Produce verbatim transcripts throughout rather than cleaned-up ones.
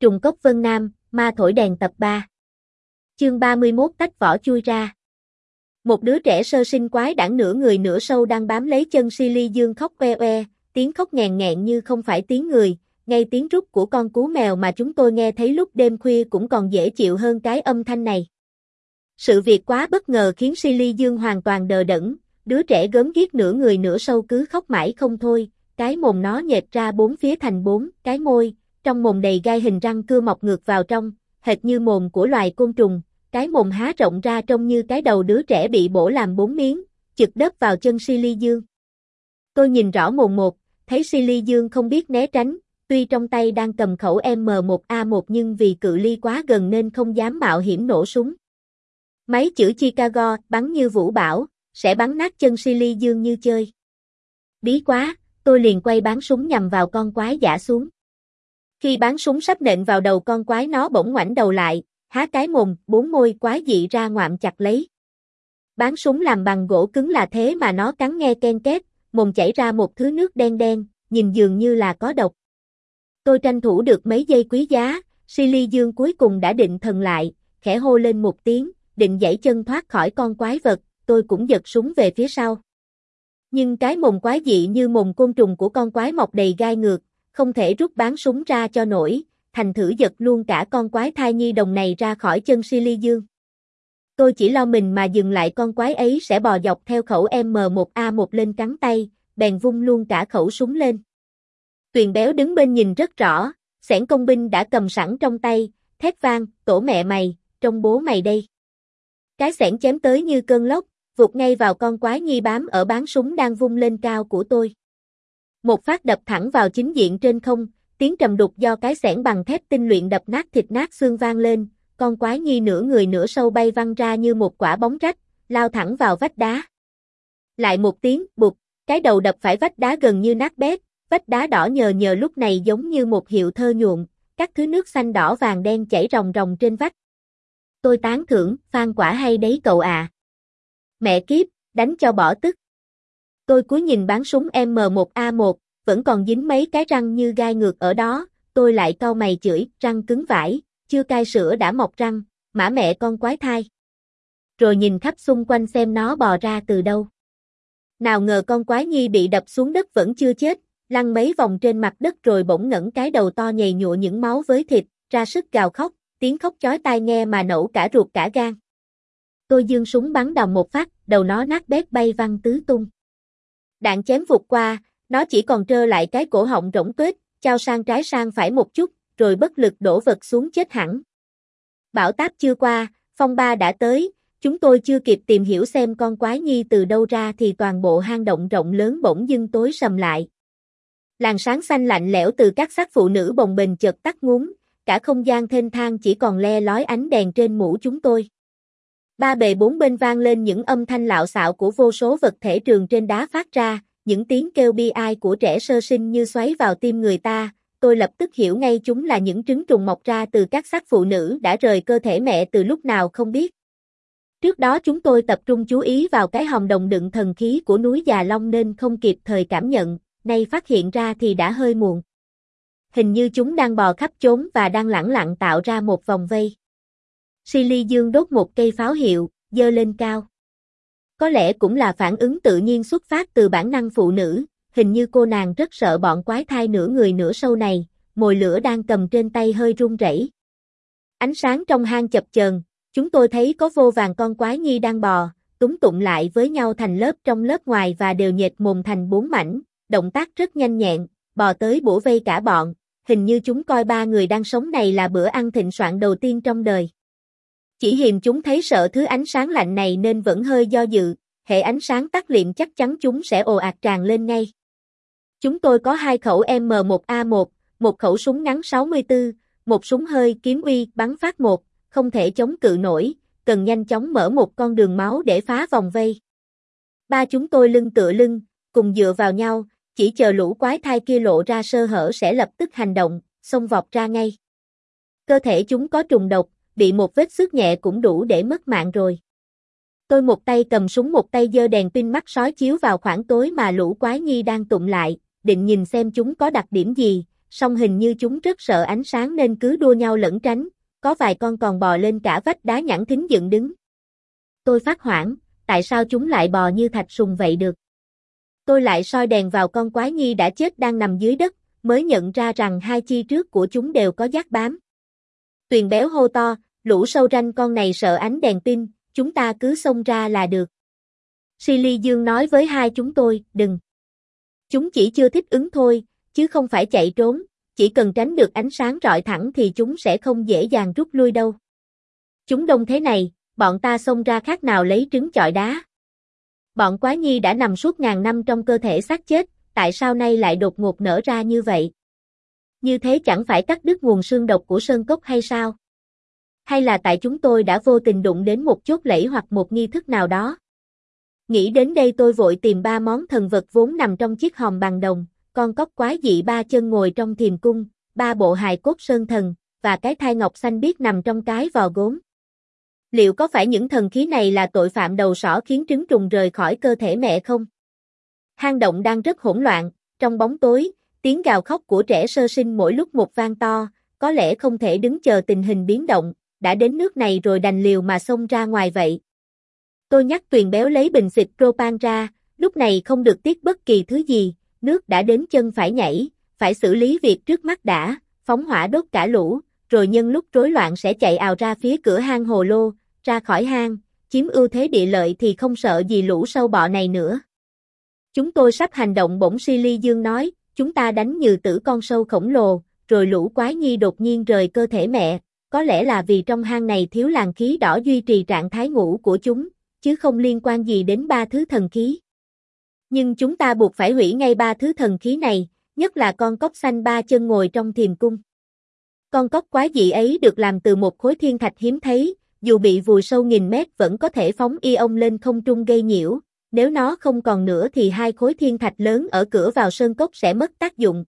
Trùng cốc Vân Nam, ma thổi đèn tập ba. Chương ba mươi mốt tách vỏ chui ra. Một đứa trẻ sơ sinh quái đản nửa người nửa sâu đang bám lấy chân Silly Dương khóc oe oe, tiếng khóc nghẹn nghẹn như không phải tiếng người, ngay tiếng rút của con cú mèo mà chúng tôi nghe thấy lúc đêm khuya cũng còn dễ chịu hơn cái âm thanh này. Sự việc quá bất ngờ khiến Silly Dương hoàn toàn đờ đẫn, đứa trẻ gớm ghiếc nửa người nửa sâu cứ khóc mãi không thôi, cái mồm nó nhệch ra bốn phía thành bốn cái môi, trong mồm đầy gai hình răng cưa mọc ngược vào trong, hệt như mồm của loài côn trùng, cái mồm há rộng ra trông như cái đầu đứa trẻ bị bổ làm bốn miếng, chực đớp vào chân Silly Dương. Tôi nhìn rõ mồn một, thấy Silly Dương không biết né tránh, tuy trong tay đang cầm khẩu M một A một nhưng vì cự ly quá gần nên không dám mạo hiểm nổ súng. Máy chữ Chicago bắn như vũ bão, sẽ bắn nát chân Silly Dương như chơi. Bí quá, tôi liền quay bắn súng nhằm vào con quái dã xuống. Khi bắn súng sắp nện vào đầu con quái nó bỗng ngoảnh đầu lại, há cái mồm, bốn môi quái dị ra ngoạm chặt lấy. Bắn súng làm bằng gỗ cứng là thế mà nó cắn nghe ken két, mồm chảy ra một thứ nước đen đen, nhìn dường như là có độc. Tôi tranh thủ được mấy giây quý giá, Silly Dương cuối cùng đã định thần lại, khẽ hô lên một tiếng, định giãy chân thoát khỏi con quái vật, tôi cũng giật súng về phía sau. Nhưng cái mồm quái dị như mồm côn trùng của con quái mọc đầy gai ngược, không thể rút bắn súng ra cho nổi, thành thử giật luôn cả con quái thai nhi đồng này ra khỏi chân Silly Dương. Tôi chỉ lo mình mà dừng lại con quái ấy sẽ bò dọc theo khẩu M một A một lên cắn tay, bèn vung luôn cả khẩu súng lên. Tuyền béo đứng bên nhìn rất rõ, xẻng công binh đã cầm sẵn trong tay, thét vang, tổ mẹ mày, trông bố mày đây. Cái xẻng chém tới như cơn lốc, vụt ngay vào con quái nhi bám ở báng súng đang vung lên cao của tôi. Một phát đập thẳng vào chính diện trên không, tiếng trầm đục do cái xẻng bằng thép tinh luyện đập nát thịt nát xương vang lên, con quái nhi nửa người nửa sâu bay văng ra như một quả bóng rách, lao thẳng vào vách đá. Lại một tiếng, bụp, cái đầu đập phải vách đá gần như nát bét, vách đá đỏ nhờ nhờ lúc này giống như một hiệu thơ nhuộm, các thứ nước xanh đỏ vàng đen chảy ròng ròng trên vách. Tôi tán thưởng, phan quả hay đấy cậu à. Mẹ kiếp, đánh cho bỏ tức. Tôi cúi nhìn bắn súng M một A một, vẫn còn dính mấy cái răng như gai ngược ở đó, tôi lại cau mày chửi, răng cứng vãi, chưa cai sữa đã mọc răng, mã mẹ con quái thai. Rồi nhìn khắp xung quanh xem nó bò ra từ đâu. Nào ngờ con quái nhi bị đập xuống đất vẫn chưa chết, lăn mấy vòng trên mặt đất rồi bỗng ngẩng cái đầu to nhầy nhụa những máu với thịt, ra sức gào khóc, tiếng khóc chói tai nghe mà nổ cả ruột cả gan. Tôi giương súng bắn đòn một phát, đầu nó nát bét bay văng tứ tung. Đạn chém vụt qua, nó chỉ còn trơ lại cái cổ họng rỗng tuếch, chao sang trái sang phải một chút, rồi bất lực đổ vật xuống chết hẳn. Bão táp chưa qua, phong ba đã tới, chúng tôi chưa kịp tìm hiểu xem con quái nhi từ đâu ra thì toàn bộ hang động rộng lớn bỗng dưng tối sầm lại. Làn sáng xanh lạnh lẽo từ các xác phụ nữ bồng bềnh chợt tắt ngúm, cả không gian thênh thang chỉ còn le lói ánh đèn trên mũ chúng tôi. Ba bề bốn bên vang lên những âm thanh lạo xạo của vô số vật thể trường trên đá phát ra, những tiếng kêu bi ai của trẻ sơ sinh như xoáy vào tim người ta, tôi lập tức hiểu ngay chúng là những trứng trùng mọc ra từ các xác phụ nữ đã rời cơ thể mẹ từ lúc nào không biết. Trước đó chúng tôi tập trung chú ý vào cái hòm đồng đựng thần khí của núi Già Long nên không kịp thời cảm nhận, nay phát hiện ra thì đã hơi muộn. Hình như chúng đang bò khắp chốn và đang lẳng lặng tạo ra một vòng vây. Silly Dương đốt một cây pháo hiệu, giơ lên cao. Có lẽ cũng là phản ứng tự nhiên xuất phát từ bản năng phụ nữ, hình như cô nàng rất sợ bọn quái thai nửa người nửa sâu này, mồi lửa đang cầm trên tay hơi run rẩy. Ánh sáng trong hang chập chờn, chúng tôi thấy có vô vàn con quái nhi đang bò, túm tụm lại với nhau thành lớp trong lớp ngoài và đều nhệt mồm thành bốn mảnh, động tác rất nhanh nhẹn, bò tới bủa vây cả bọn, hình như chúng coi ba người đang sống này là bữa ăn thịnh soạn đầu tiên trong đời. Chỉ hiềm chúng thấy sợ thứ ánh sáng lạnh này nên vẫn hơi do dự, hễ ánh sáng tắt liệm chắc chắn chúng sẽ ồ ạt tràn lên ngay. Chúng tôi có hai khẩu M một A một, một khẩu súng ngắn sáu mươi tư, một súng hơi kiếm uy bắn phát một, không thể chống cự nổi, cần nhanh chóng mở một con đường máu để phá vòng vây. Ba chúng tôi lưng tựa lưng, cùng dựa vào nhau, chỉ chờ lũ quái thai kia lộ ra sơ hở sẽ lập tức hành động, xông vọt ra ngay. Cơ thể chúng có trùng độc, bị một vết xước nhẹ cũng đủ để mất mạng rồi. Tôi một tay cầm súng một tay giơ đèn pin mắt sói chiếu vào khoảng tối mà lũ quái nhi đang tụm lại, định nhìn xem chúng có đặc điểm gì, song hình như chúng rất sợ ánh sáng nên cứ đua nhau lẩn tránh, có vài con còn bò lên cả vách đá nhẵn thính dựng đứng. Tôi phát hoảng, tại sao chúng lại bò như thạch sùng vậy được? Tôi lại soi đèn vào con quái nhi đã chết đang nằm dưới đất, mới nhận ra rằng hai chi trước của chúng đều có giác bám. Tuyền béo hô to, lũ sâu ranh con này sợ ánh đèn pin, chúng ta cứ xông ra là được. Silly Dương nói với hai chúng tôi, đừng. Chúng chỉ chưa thích ứng thôi, chứ không phải chạy trốn, chỉ cần tránh được ánh sáng rọi thẳng thì chúng sẽ không dễ dàng rút lui đâu. Chúng đông thế này, bọn ta xông ra khác nào lấy trứng chọi đá. Bọn quái nhi đã nằm suốt ngàn năm trong cơ thể xác chết, tại sao nay lại đột ngột nở ra như vậy? Như thế chẳng phải cắt đứt nguồn xương độc của sơn cốc hay sao? Hay là tại chúng tôi đã vô tình đụng đến một chốt lẫy hoặc một nghi thức nào đó? Nghĩ đến đây tôi vội tìm ba món thần vật vốn nằm trong chiếc hòm bằng đồng, con cóc quái dị ba chân ngồi trong thiềm cung, ba bộ hài cốt sơn thần, và cái thai ngọc xanh biếc nằm trong cái vò gốm. Liệu có phải những thần khí này là tội phạm đầu sỏ khiến trứng trùng rời khỏi cơ thể mẹ không? Hang động đang rất hỗn loạn, trong bóng tối, tiếng gào khóc của trẻ sơ sinh mỗi lúc một vang to, có lẽ không thể đứng chờ tình hình biến động, đã đến nước này rồi đành liều mà xông ra ngoài vậy. Tôi nhắc Tuyền béo lấy bình xịt propan ra, lúc này không được tiếc bất kỳ thứ gì, nước đã đến chân phải nhảy, phải xử lý việc trước mắt đã, phóng hỏa đốt cả lũ, rồi nhân lúc rối loạn sẽ chạy ào ra phía cửa hang hồ lô, ra khỏi hang, chiếm ưu thế địa lợi thì không sợ gì lũ sâu bọ này nữa. Chúng tôi sắp hành động bỗng Silly Dương nói, chúng ta đánh nhừ tử con sâu khổng lồ, rồi lũ quái nhi đột nhiên rời cơ thể mẹ, có lẽ là vì trong hang này thiếu làn khí đỏ duy trì trạng thái ngủ của chúng, chứ không liên quan gì đến ba thứ thần khí. Nhưng chúng ta buộc phải hủy ngay ba thứ thần khí này, nhất là con cóc xanh ba chân ngồi trong thiềm cung. Con cóc quái dị ấy được làm từ một khối thiên thạch hiếm thấy, dù bị vùi sâu nghìn mét vẫn có thể phóng ion lên không trung gây nhiễu, nếu nó không còn nữa thì hai khối thiên thạch lớn ở cửa vào sơn cốc sẽ mất tác dụng.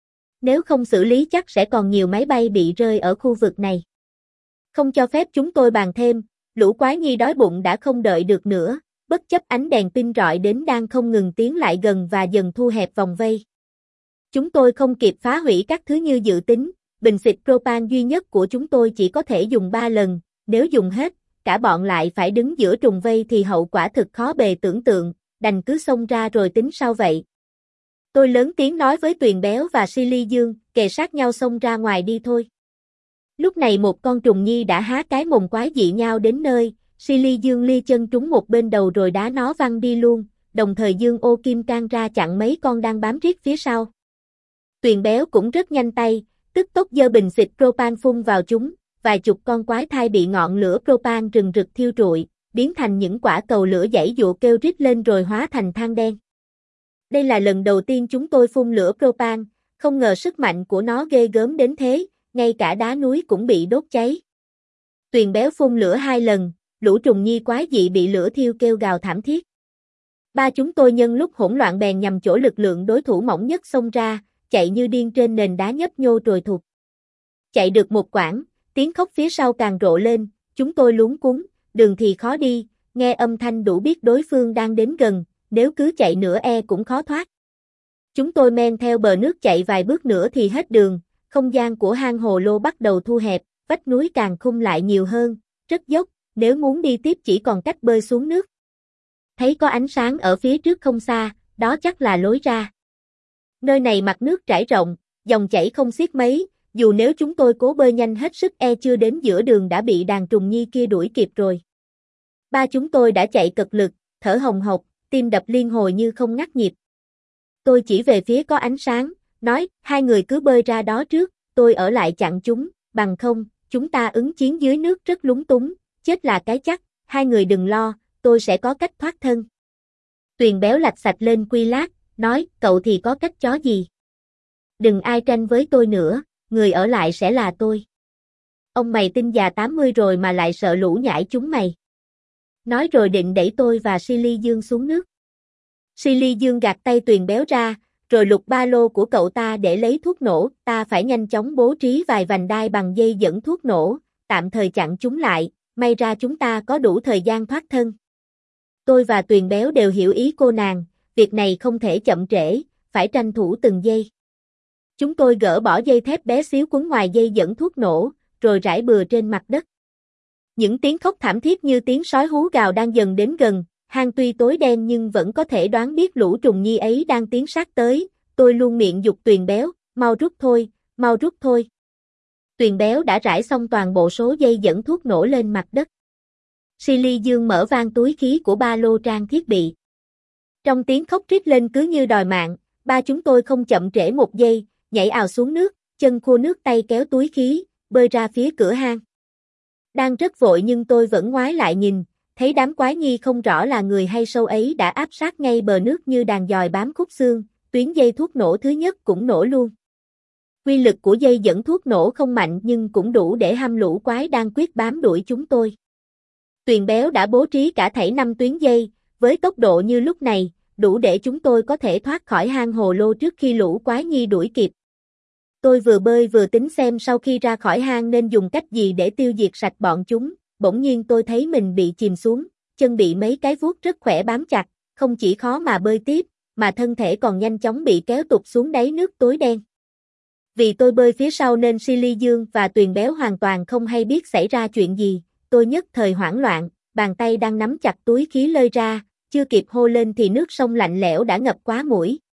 Nếu không xử lý chắc sẽ còn nhiều máy bay bị rơi ở khu vực này. Không cho phép chúng tôi bàn thêm, lũ quái nhi đói bụng đã không đợi được nữa, bất chấp ánh đèn pin rọi đến đang không ngừng tiến lại gần và dần thu hẹp vòng vây. Chúng tôi không kịp phá hủy các thứ như dự tính, bình xịt propan duy nhất của chúng tôi chỉ có thể dùng ba lần, nếu dùng hết, cả bọn lại phải đứng giữa trùng vây thì hậu quả thực khó bề tưởng tượng, đành cứ xông ra rồi tính sau vậy. Tôi lớn tiếng nói với Tuyền béo và Silly Dương, kề sát nhau xông ra ngoài đi thôi. Lúc này một con trùng nhi đã há cái mồm quái dị nhau đến nơi, Silly Dương lia chân trúng một bên đầu rồi đá nó văng đi luôn, đồng thời Dương ô kim can ra chặn mấy con đang bám riết phía sau. Tuyền béo cũng rất nhanh tay, tức tốc giơ bình xịt propan phun vào chúng, vài chục con quái thai bị ngọn lửa propan rừng rực thiêu trụi, biến thành những quả cầu lửa giãy giụa kêu rít lên rồi hóa thành than đen. Đây là lần đầu tiên chúng tôi phun lửa propan, không ngờ sức mạnh của nó ghê gớm đến thế, ngay cả đá núi cũng bị đốt cháy. Tuyền béo phun lửa hai lần, lũ trùng nhi quái dị bị lửa thiêu kêu gào thảm thiết. Ba chúng tôi nhân lúc hỗn loạn bèn nhằm chỗ lực lượng đối thủ mỏng nhất xông ra, chạy như điên trên nền đá nhấp nhô trồi thụt. Chạy được một quãng, tiếng khóc phía sau càng rộ lên, chúng tôi luống cuống, đường thì khó đi, nghe âm thanh đủ biết đối phương đang đến gần, nếu cứ chạy nữa e cũng khó thoát. Chúng tôi men theo bờ nước chạy vài bước nữa thì hết đường, không gian của hang hồ lô bắt đầu thu hẹp, vách núi càng khum lại nhiều hơn, rất dốc, nếu muốn đi tiếp chỉ còn cách bơi xuống nước. Thấy có ánh sáng ở phía trước không xa, đó chắc là lối ra. Nơi này mặt nước trải rộng, dòng chảy không xiết mấy, dù nếu chúng tôi cố bơi nhanh hết sức e chưa đến giữa đường đã bị đàn trùng nhi kia đuổi kịp rồi. Ba chúng tôi đã chạy cật lực, thở hồng hộc, tim đập liên hồi như không ngắt nhịp. Tôi chỉ về phía có ánh sáng, nói, hai người cứ bơi ra đó trước, tôi ở lại chặn chúng, bằng không, chúng ta ứng chiến dưới nước rất lúng túng, chết là cái chắc, hai người đừng lo, tôi sẽ có cách thoát thân. Tuyền béo lạch sạch lên quy lát, nói, cậu thì có cách chó gì? Đừng ai tranh với tôi nữa, người ở lại sẽ là tôi. Ông mày tin già tám mươi rồi mà lại sợ lũ nhãi chúng mày. Nói rồi định đẩy tôi và Silly Dương xuống nước. Silly Dương gạt tay Tuyền béo ra, rồi lục ba lô của cậu ta để lấy thuốc nổ, ta phải nhanh chóng bố trí vài vành đai bằng dây dẫn thuốc nổ, tạm thời chặn chúng lại, may ra chúng ta có đủ thời gian thoát thân. Tôi và Tuyền béo đều hiểu ý cô nàng, việc này không thể chậm trễ, phải tranh thủ từng giây. Chúng tôi gỡ bỏ dây thép bé xíu quấn ngoài dây dẫn thuốc nổ, rồi rải bừa trên mặt đất. Những tiếng khóc thảm thiết như tiếng sói hú gào đang dần đến gần, hang tuy tối đen nhưng vẫn có thể đoán biết lũ trùng nhi ấy đang tiến sát tới. Tôi luôn miệng giục Tuyền béo, mau rút thôi, mau rút thôi. Tuyền béo đã rải xong toàn bộ số dây dẫn thuốc nổ lên mặt đất. Silly Dương mở van túi khí của ba lô trang thiết bị. Trong tiếng khóc rít lên cứ như đòi mạng, ba chúng tôi không chậm trễ một giây, nhảy ào xuống nước, chân khô nước tay kéo túi khí, bơi ra phía cửa hang. Đang rất vội nhưng tôi vẫn ngoái lại nhìn, thấy đám quái nhi không rõ là người hay sâu ấy đã áp sát ngay bờ nước như đàn dòi bám khúc xương, tuyến dây thuốc nổ thứ nhất cũng nổ luôn. Quy lực của dây dẫn thuốc nổ không mạnh nhưng cũng đủ để hăm lũ quái đang quyết bám đuổi chúng tôi. Tuyền béo đã bố trí cả thảy năm tuyến dây, với tốc độ như lúc này, đủ để chúng tôi có thể thoát khỏi hang hồ lô trước khi lũ quái nhi đuổi kịp. Tôi vừa bơi vừa tính xem sau khi ra khỏi hang nên dùng cách gì để tiêu diệt sạch bọn chúng, bỗng nhiên tôi thấy mình bị chìm xuống, chân bị mấy cái vuốt rất khỏe bám chặt, không chỉ khó mà bơi tiếp, mà thân thể còn nhanh chóng bị kéo tụt xuống đáy nước tối đen. Vì tôi bơi phía sau nên Silly Dương và Tuyền béo hoàn toàn không hay biết xảy ra chuyện gì, tôi nhất thời hoảng loạn, bàn tay đang nắm chặt túi khí lơi ra, chưa kịp hô lên thì nước sông lạnh lẽo đã ngập quá mũi.